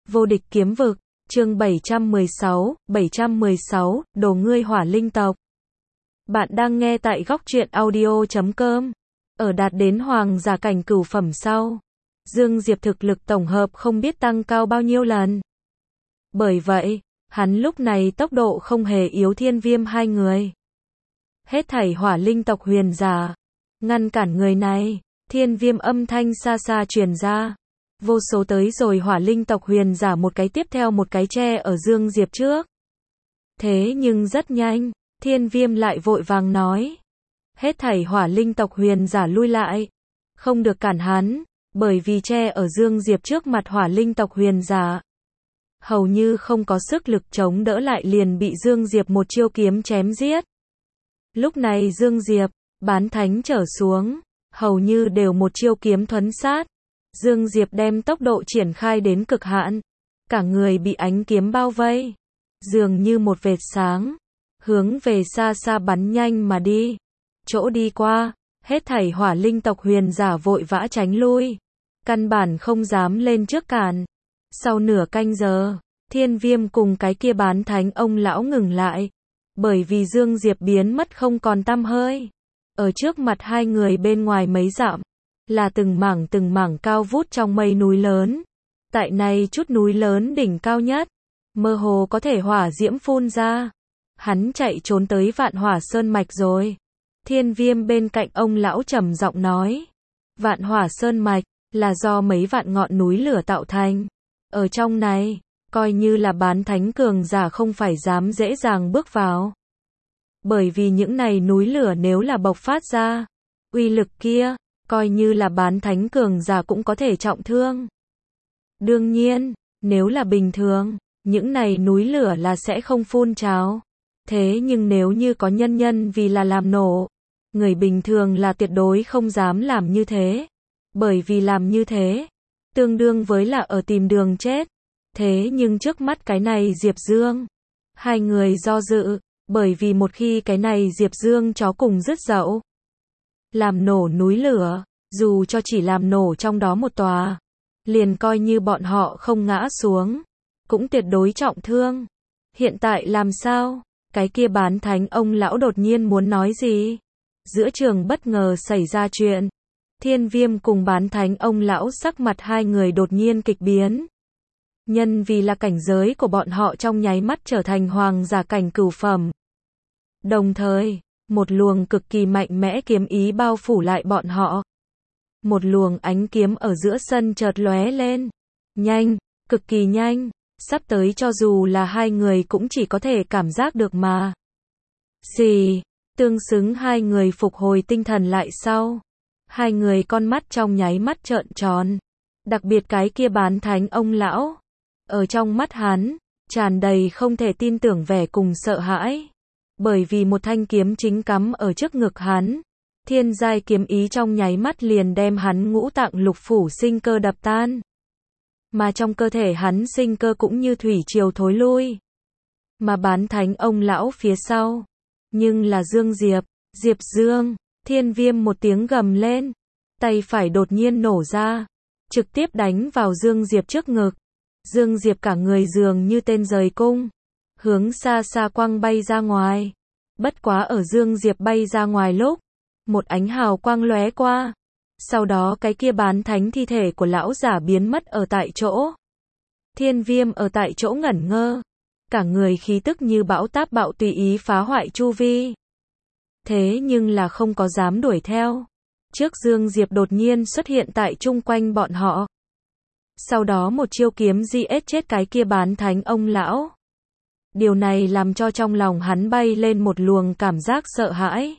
Vô địch kiếm vực, chương 716, đồ ngươi hỏa linh tộc. Bạn đang nghe tại góc truyện audio.com. Ở đạt đến hoàng giả cảnh cửu phẩm sau, Dương Diệp thực lực tổng hợp không biết tăng cao bao nhiêu lần. Bởi vậy, hắn lúc này tốc độ không hề yếu Thiên Viêm hai người. Hết thảy hỏa linh tộc huyền giả, ngăn cản người này, Thiên Viêm âm thanh xa xa truyền ra. Vô số tới rồi hỏa linh tộc huyền giả một cái tiếp theo một cái che ở Dương Diệp trước. Thế nhưng rất nhanh, Thiên Viêm lại vội vàng nói. Hết thảy hỏa linh tộc huyền giả lui lại. Không được cản hắn, bởi vì che ở Dương Diệp trước mặt hỏa linh tộc huyền giả. Hầu như không có sức lực chống đỡ lại liền bị Dương Diệp một chiêu kiếm chém giết. Lúc này Dương Diệp, bán thánh trở xuống, hầu như đều một chiêu kiếm thuấn sát. Dương Diệp đem tốc độ triển khai đến cực hạn, cả người bị ánh kiếm bao vây, dường như một vệt sáng, hướng về xa xa bắn nhanh mà đi. Chỗ đi qua, hết thảy hỏa linh tộc huyền giả vội vã tránh lui, căn bản không dám lên trước cản. Sau nửa canh giờ, Thiên Viêm cùng cái kia bán thánh ông lão ngừng lại, bởi vì Dương Diệp biến mất không còn tăm hơi. Ở trước mặt hai người bên ngoài mấy dặm, là từng mảng cao vút trong mây núi lớn. Tại này chút núi lớn đỉnh cao nhất, mơ hồ có thể hỏa diễm phun ra. Hắn chạy trốn tới Vạn Hỏa Sơn Mạch rồi. Thiên Viêm bên cạnh ông lão trầm giọng nói. Vạn Hỏa Sơn Mạch, là do mấy vạn ngọn núi lửa tạo thành. Ở trong này, coi như là bán thánh cường giả không phải dám dễ dàng bước vào. Bởi vì những này núi lửa nếu là bộc phát ra, uy lực kia, coi như là bán thánh cường giả cũng có thể trọng thương. Đương nhiên, nếu là bình thường, những này núi lửa là sẽ không phun trào. Thế nhưng nếu như có nhân vì là làm nổ, người bình thường là tuyệt đối không dám làm như thế. Bởi vì làm như thế, tương đương với là ở tìm đường chết. Thế nhưng trước mắt cái này Diệp Dương, hai người do dự, bởi vì một khi cái này Diệp Dương chó cùng dứt dậu, làm nổ núi lửa, dù cho chỉ làm nổ trong đó một tòa, liền coi như bọn họ không ngã xuống, cũng tuyệt đối trọng thương. Hiện tại làm sao? Cái kia bán thánh ông lão đột nhiên muốn nói gì? Giữa trường bất ngờ xảy ra chuyện. Thiên Viêm cùng bán thánh ông lão sắc mặt hai người đột nhiên kịch biến. Nhân vì là cảnh giới của bọn họ trong nháy mắt trở thành hoàng giả cảnh cửu phẩm. Đồng thời, một luồng cực kỳ mạnh mẽ kiếm ý bao phủ lại bọn họ. Một luồng ánh kiếm ở giữa sân chợt lóe lên. Nhanh, cực kỳ nhanh, sắp tới cho dù là hai người cũng chỉ có thể cảm giác được mà. Xì, tương xứng hai người phục hồi tinh thần lại sau. Hai người con mắt trong nháy mắt trợn tròn. Đặc biệt cái kia bán thánh ông lão. Ở trong mắt hắn, tràn đầy không thể tin tưởng vẻ cùng sợ hãi. Bởi vì một thanh kiếm chính cắm ở trước ngực hắn. Thiên giai kiếm ý trong nháy mắt liền đem hắn ngũ tạng lục phủ sinh cơ đập tan. Mà trong cơ thể hắn sinh cơ cũng như thủy triều thối lui. Mà bán thánh ông lão phía sau. Nhưng là Dương Diệp, Diệp Dương, Thiên Viêm một tiếng gầm lên. Tay phải đột nhiên nổ ra. Trực tiếp đánh vào Dương Diệp trước ngực. Dương Diệp cả người dường như tên rời cung. Hướng xa xa quăng bay ra ngoài. Bất quá ở Dương Diệp bay ra ngoài lúc. Một ánh hào quang lóe qua. Sau đó cái kia bán thánh thi thể của lão giả biến mất ở tại chỗ. Thiên Viêm ở tại chỗ ngẩn ngơ. Cả người khí tức như bão táp bạo tùy ý phá hoại chu vi. Thế nhưng là không có dám đuổi theo. Trước Dương Diệp đột nhiên xuất hiện tại chung quanh bọn họ. Sau đó một chiêu kiếm giết chết cái kia bán thánh ông lão. Điều này làm cho trong lòng hắn bay lên một luồng cảm giác sợ hãi.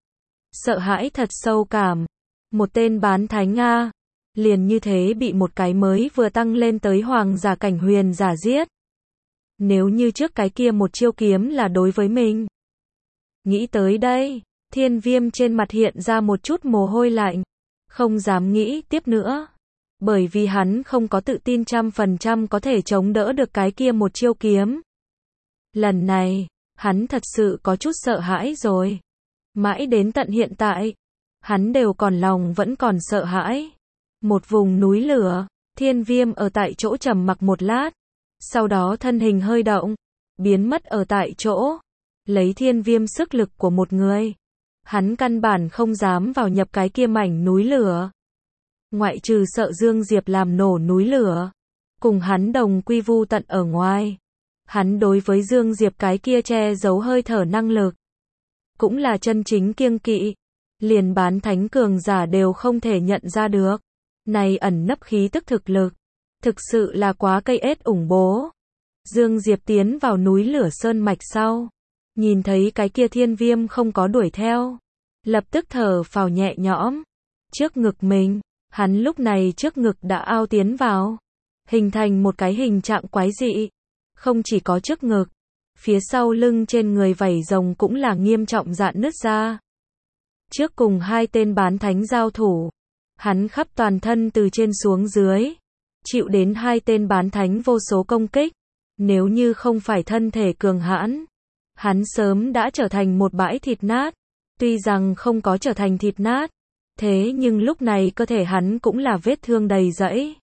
Sợ hãi thật sâu cảm. Một tên bán thánh A, liền như thế bị một cái mới vừa tăng lên tới hoàng giả cảnh huyền giả giết. Nếu như trước cái kia một chiêu kiếm là đối với mình. Nghĩ tới đây, Thiên Viêm trên mặt hiện ra một chút mồ hôi lạnh. Không dám nghĩ tiếp nữa. Bởi vì hắn không có tự tin 100% có thể chống đỡ được cái kia một chiêu kiếm. Lần này, hắn thật sự có chút sợ hãi rồi. Mãi đến tận hiện tại, hắn đều còn lòng vẫn còn sợ hãi. Một vùng núi lửa, Thiên Viêm ở tại chỗ trầm mặc một lát, Sau đó thân hình hơi động, biến mất ở tại chỗ. Lấy thiên viêm sức lực của một người, hắn căn bản không dám vào nhập cái kia mảnh núi lửa. Ngoại trừ sợ Dương Diệp làm nổ núi lửa, cùng hắn đồng quy vu tận ở ngoài. Hắn đối với Dương Diệp cái kia che giấu hơi thở năng lực, cũng là chân chính kiêng kỵ. Liền bán thánh cường giả đều không thể nhận ra được. Này ẩn nấp khí tức thực lực, thực sự là quá cây ết ủng bố. Dương Diệp tiến vào núi lửa sơn mạch sau, nhìn thấy cái kia thiên viêm không có đuổi theo, lập tức thở phào nhẹ nhõm. Trước ngực mình, hắn lúc này trước ngực đã ao tiến vào, hình thành một cái hình trạng quái dị. Không chỉ có trước ngực, phía sau lưng trên người vảy rồng cũng là nghiêm trọng rạn nứt ra. Trước cùng hai tên bán thánh giao thủ, hắn khắp toàn thân từ trên xuống dưới, chịu đến hai tên bán thánh vô số công kích. Nếu như không phải thân thể cường hãn, hắn sớm đã trở thành một bãi thịt nát. Tuy rằng không có trở thành thịt nát, thế nhưng lúc này cơ thể hắn cũng là vết thương đầy rẫy.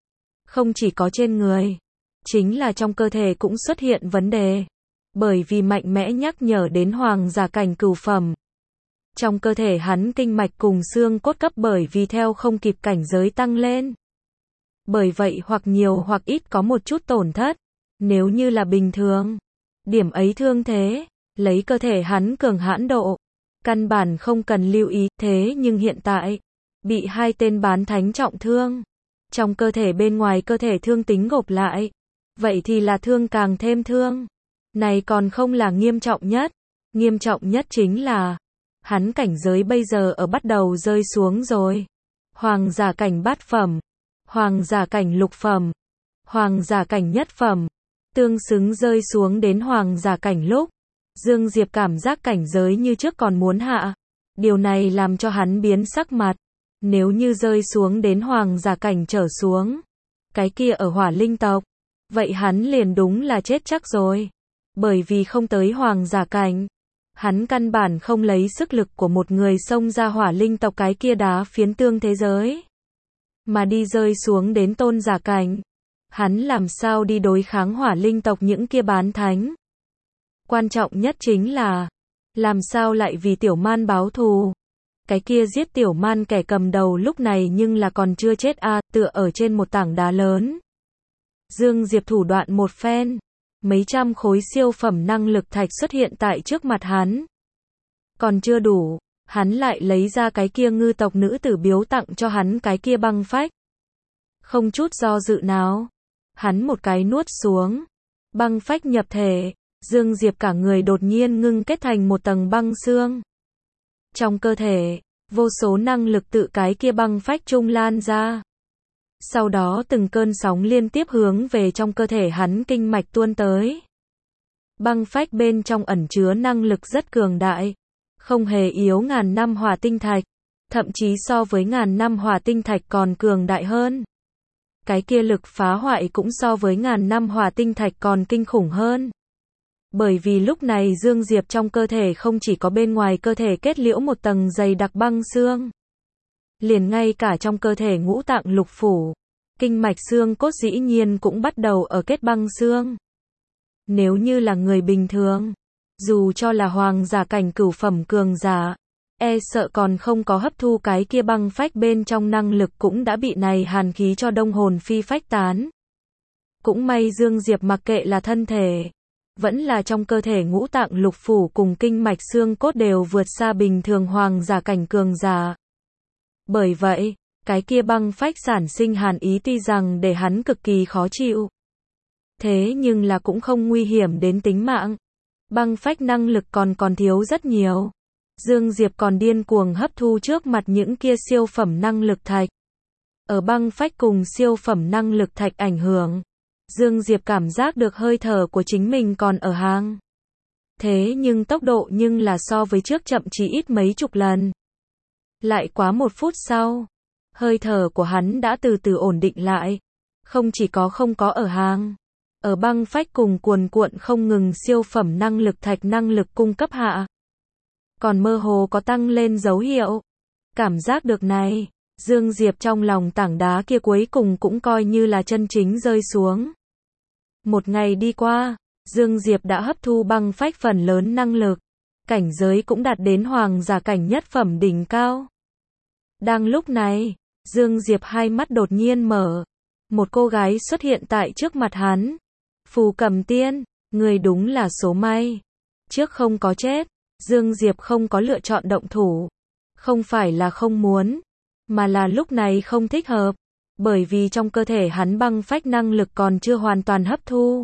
Không chỉ có trên người, chính là trong cơ thể cũng xuất hiện vấn đề. Bởi vì mạnh mẽ nhắc nhở đến hoàng giả cảnh cửu phẩm. Trong cơ thể hắn kinh mạch cùng xương cốt cấp bởi vì theo không kịp cảnh giới tăng lên. Bởi vậy hoặc nhiều hoặc ít có một chút tổn thất. Nếu như là bình thường, điểm ấy thương thế, lấy cơ thể hắn cường hãn độ, căn bản không cần lưu ý. Thế nhưng hiện tại, bị hai tên bán thánh trọng thương, trong cơ thể bên ngoài cơ thể thương tính gộp lại, vậy thì là thương càng thêm thương. Này còn không là nghiêm trọng nhất. Nghiêm trọng nhất chính là hắn cảnh giới bây giờ ở bắt đầu rơi xuống rồi. Hoàng giả cảnh bát phẩm, hoàng giả cảnh lục phẩm, hoàng giả cảnh nhất phẩm, tương xứng rơi xuống đến hoàng giả cảnh lúc. Dương Diệp cảm giác cảnh giới như trước còn muốn hạ. Điều này làm cho hắn biến sắc mặt. Nếu như rơi xuống đến hoàng giả cảnh trở xuống, cái kia ở hỏa linh tộc, vậy hắn liền đúng là chết chắc rồi. Bởi vì không tới hoàng giả cảnh, hắn căn bản không lấy sức lực của một người xông ra hỏa linh tộc cái kia đá phiến tương thế giới, mà đi rơi xuống đến tôn giả cảnh. Hắn làm sao đi đối kháng hỏa linh tộc những kia bán thánh. Quan trọng nhất chính là, làm sao lại vì tiểu man báo thù. Cái kia giết tiểu man kẻ cầm đầu lúc này nhưng là còn chưa chết a, tựa ở trên một tảng đá lớn. Dương Diệp thủ đoạn một phen, mấy trăm khối siêu phẩm năng lực thạch xuất hiện tại trước mặt hắn. Còn chưa đủ, hắn lại lấy ra cái kia ngư tộc nữ tử biếu tặng cho hắn cái kia băng phách. Không chút do dự nào, hắn một cái nuốt xuống, băng phách nhập thể, Dương Diệp cả người đột nhiên ngưng kết thành một tầng băng xương. Trong cơ thể, vô số năng lực tự cái kia băng phách trung lan ra. Sau đó từng cơn sóng liên tiếp hướng về trong cơ thể hắn kinh mạch tuôn tới. Băng phách bên trong ẩn chứa năng lực rất cường đại, không hề yếu ngàn năm hỏa tinh thạch, thậm chí so với ngàn năm hỏa tinh thạch còn cường đại hơn. Cái kia lực phá hoại cũng so với ngàn năm hỏa tinh thạch còn kinh khủng hơn. Bởi vì lúc này Dương Diệp trong cơ thể không chỉ có bên ngoài cơ thể kết liễu một tầng dày đặc băng xương, liền ngay cả trong cơ thể ngũ tạng lục phủ, kinh mạch xương cốt dĩ nhiên cũng bắt đầu ở kết băng xương. Nếu như là người bình thường, dù cho là hoàng giả cảnh cửu phẩm cường giả, e sợ còn không có hấp thu cái kia băng phách bên trong năng lực cũng đã bị này hàn khí cho đông hồn phi phách tán. Cũng may Dương Diệp mặc kệ là thân thể, vẫn là trong cơ thể ngũ tạng lục phủ cùng kinh mạch xương cốt đều vượt xa bình thường hoàng giả cảnh cường giả. Bởi vậy, cái kia băng phách sản sinh hàn ý tuy rằng để hắn cực kỳ khó chịu, thế nhưng là cũng không nguy hiểm đến tính mạng. Băng phách năng lực còn thiếu rất nhiều. Dương Diệp còn điên cuồng hấp thu trước mặt những kia siêu phẩm năng lực thạch. Ở băng phách cùng siêu phẩm năng lực thạch ảnh hưởng, Dương Diệp cảm giác được hơi thở của chính mình còn ở hàng. Thế nhưng tốc độ nhưng là so với trước chậm chỉ ít mấy chục lần. Lại quá một phút sau, hơi thở của hắn đã từ từ ổn định lại. Không chỉ có không có ở hàng, ở băng phách cùng cuồn cuộn không ngừng siêu phẩm năng lực thạch năng lực cung cấp hạ, còn mơ hồ có tăng lên dấu hiệu. Cảm giác được này, Dương Diệp trong lòng tảng đá kia cuối cùng cũng coi như là chân chính rơi xuống. Một ngày đi qua, Dương Diệp đã hấp thu băng phách phần lớn năng lực. Cảnh giới cũng đạt đến hoàng giả cảnh nhất phẩm đỉnh cao. Đang lúc này, Dương Diệp hai mắt đột nhiên mở. Một cô gái xuất hiện tại trước mặt hắn. Phù Cẩm Tiên, người đúng là số may. Trước không có chết, Dương Diệp không có lựa chọn động thủ. Không phải là không muốn, mà là lúc này không thích hợp. Bởi vì trong cơ thể hắn băng phách năng lực còn chưa hoàn toàn hấp thu.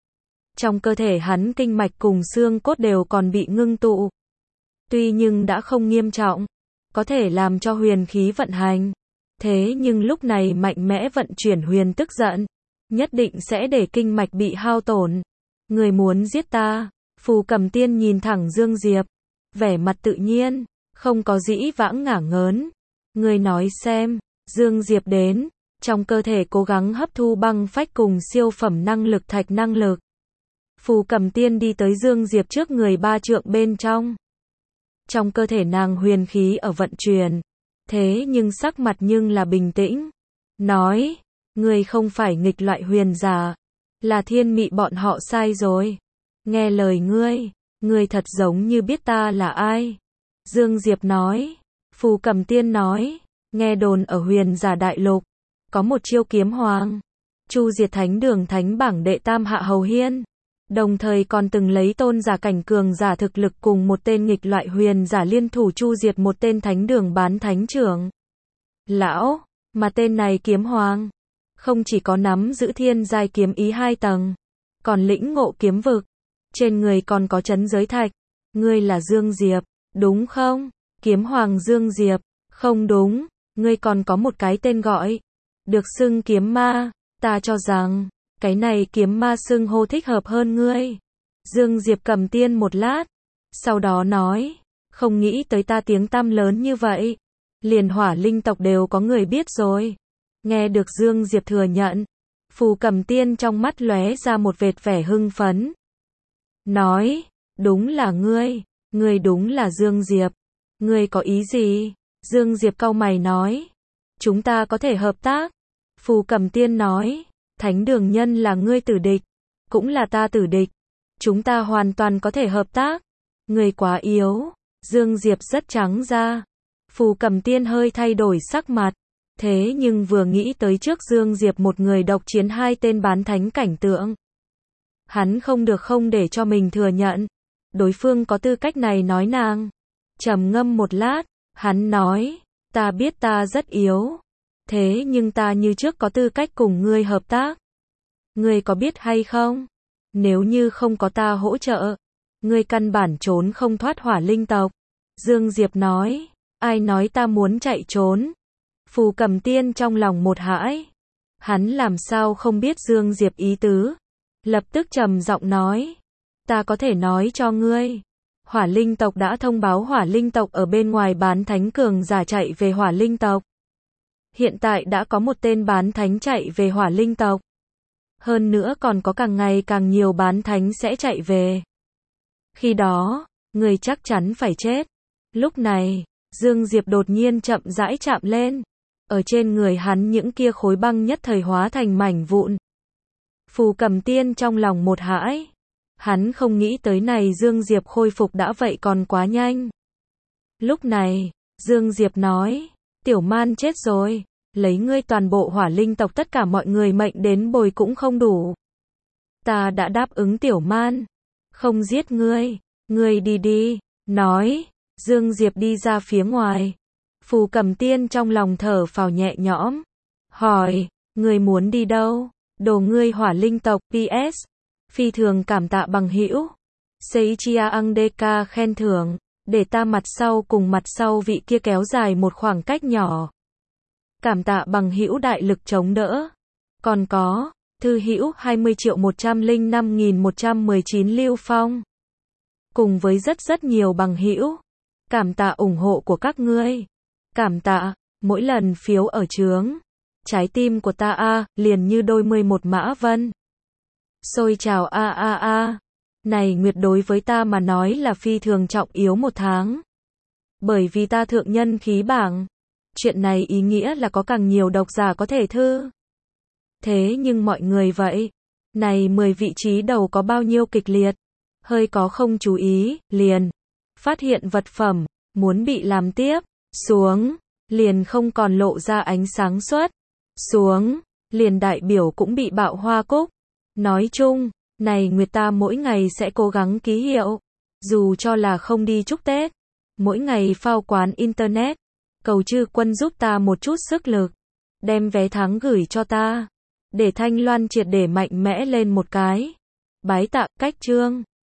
Trong cơ thể hắn kinh mạch cùng xương cốt đều còn bị ngưng tụ. Tuy nhưng đã không nghiêm trọng, có thể làm cho huyền khí vận hành. Thế nhưng lúc này mạnh mẽ vận chuyển huyền tức giận, nhất định sẽ để kinh mạch bị hao tổn. Người muốn giết ta? Phù Cẩm Tiên nhìn thẳng Dương Diệp, vẻ mặt tự nhiên, không có dĩ vãng ngả ngớn. Người nói xem, Dương Diệp đến, trong cơ thể cố gắng hấp thu băng phách cùng siêu phẩm năng lực thạch năng lực. Phù Cẩm Tiên đi tới Dương Diệp trước người 3 trượng bên trong. Trong cơ thể nàng huyền khí ở vận chuyển, thế nhưng sắc mặt nhưng là bình tĩnh. Nói, ngươi không phải nghịch loại huyền giả, là thiên mị bọn họ sai rồi. Nghe lời ngươi thật giống như biết ta là ai. Dương Diệp nói, Phù Cẩm Tiên nói, nghe đồn ở huyền giả đại lục, có một chiêu kiếm hoàng, chu diệt thánh đường thánh bảng đệ tam Hạ Hầu Hiên. Đồng thời còn từng lấy tôn giả cảnh cường giả thực lực cùng một tên nghịch loại huyền giả liên thủ chu diệt một tên thánh đường bán thánh trưởng. Lão, mà tên này kiếm hoàng, không chỉ có nắm giữ thiên giai kiếm ý 2 tầng, còn lĩnh ngộ kiếm vực, trên người còn có trấn giới thạch. Ngươi là Dương Diệp, đúng không? Kiếm hoàng Dương Diệp, không đúng, ngươi còn có một cái tên gọi, được xưng kiếm ma, ta cho rằng cái này kiếm ma xưng hô thích hợp hơn ngươi. Dương Diệp Cẩm Tiên một lát, sau đó nói, không nghĩ tới ta tiếng tăm lớn như vậy, liền Hỏa Linh tộc đều có người biết rồi. Nghe được Dương Diệp thừa nhận, Phù Cẩm Tiên trong mắt lóe ra một vệt vẻ hưng phấn. Nói, đúng là ngươi đúng là Dương Diệp. Ngươi có ý gì? Dương Diệp cau mày nói, chúng ta có thể hợp tác. Phù Cẩm Tiên nói, thánh đường nhân là ngươi tử địch, cũng là ta tử địch. Chúng ta hoàn toàn có thể hợp tác. Ngươi quá yếu. Dương Diệp rất trắng ra. Phù Cẩm Tiên hơi thay đổi sắc mặt. Thế nhưng vừa nghĩ tới trước Dương Diệp một người độc chiến 2 tên bán thánh cảnh tượng, hắn không được không để cho mình thừa nhận. Đối phương có tư cách này nói nàng. Trầm ngâm một lát, hắn nói, ta biết ta rất yếu. Thế nhưng ta như trước có tư cách cùng ngươi hợp tác. Ngươi có biết hay không? Nếu như không có ta hỗ trợ, ngươi căn bản trốn không thoát Hỏa Linh tộc. Dương Diệp nói, ai nói ta muốn chạy trốn? Phù Cẩm Tiên trong lòng một hãi. Hắn làm sao không biết Dương Diệp ý tứ? Lập tức trầm giọng nói, ta có thể nói cho ngươi. Hỏa Linh tộc đã thông báo Hỏa Linh tộc ở bên ngoài bán thánh cường giả chạy về Hỏa Linh tộc. Hiện tại đã có một tên bán thánh chạy về Hỏa Linh tộc. Hơn nữa còn có càng ngày càng nhiều bán thánh sẽ chạy về. Khi đó, người chắc chắn phải chết. Lúc này, Dương Diệp đột nhiên chậm rãi chạm lên. Ở trên người hắn những kia khối băng nhất thời hóa thành mảnh vụn. Phù Cẩm Tiên trong lòng một hãi. Hắn không nghĩ tới này Dương Diệp khôi phục đã vậy còn quá nhanh. Lúc này, Dương Diệp nói, Tiểu Man chết rồi, lấy ngươi toàn bộ Hỏa Linh tộc tất cả mọi người mệnh đến bồi cũng không đủ. Ta đã đáp ứng Tiểu Man, không giết ngươi đi đi. Nói, Dương Diệp đi ra phía ngoài. Phù Cẩm Tiên trong lòng thở phào nhẹ nhõm. Hỏi, ngươi muốn đi đâu? Đồ ngươi Hỏa Linh tộc. PS. Phi thường cảm tạ bằng hữu. Seichia Angdeka khen thưởng. Để ta mặt sau cùng mặt sau vị kia kéo dài một khoảng cách nhỏ. Cảm tạ bằng hữu đại lực chống đỡ. Còn có, thư hữu 20.105.119 Lưu Phong. Cùng với rất nhiều bằng hữu. Cảm tạ ủng hộ của các ngươi. Cảm tạ, mỗi lần phiếu ở chướng. Trái tim của ta liền như đôi 11 mã vân. Xôi trào Này Nguyệt đối với ta mà nói là phi thường trọng yếu một tháng. Bởi vì ta thượng nhân khí bảng. Chuyện này ý nghĩa là có càng nhiều độc giả có thể thư. Thế nhưng mọi người vậy. Này 10 vị trí đầu có bao nhiêu kịch liệt. Hơi có không chú ý, liền. Phát hiện vật phẩm, muốn bị làm tiếp. Xuống, liền không còn lộ ra ánh sáng suốt. Xuống, liền đại biểu cũng bị bạo hoa cúc. Nói chung, này Nguyệt ta mỗi ngày sẽ cố gắng ký hiệu. Dù cho là không đi chúc Tết. Mỗi ngày phao quán internet. Cầu Chư Quân giúp ta một chút sức lực. Đem vé tháng gửi cho ta. Để Thanh Loan triệt để mạnh mẽ lên một cái. Bái tạ, cách chương.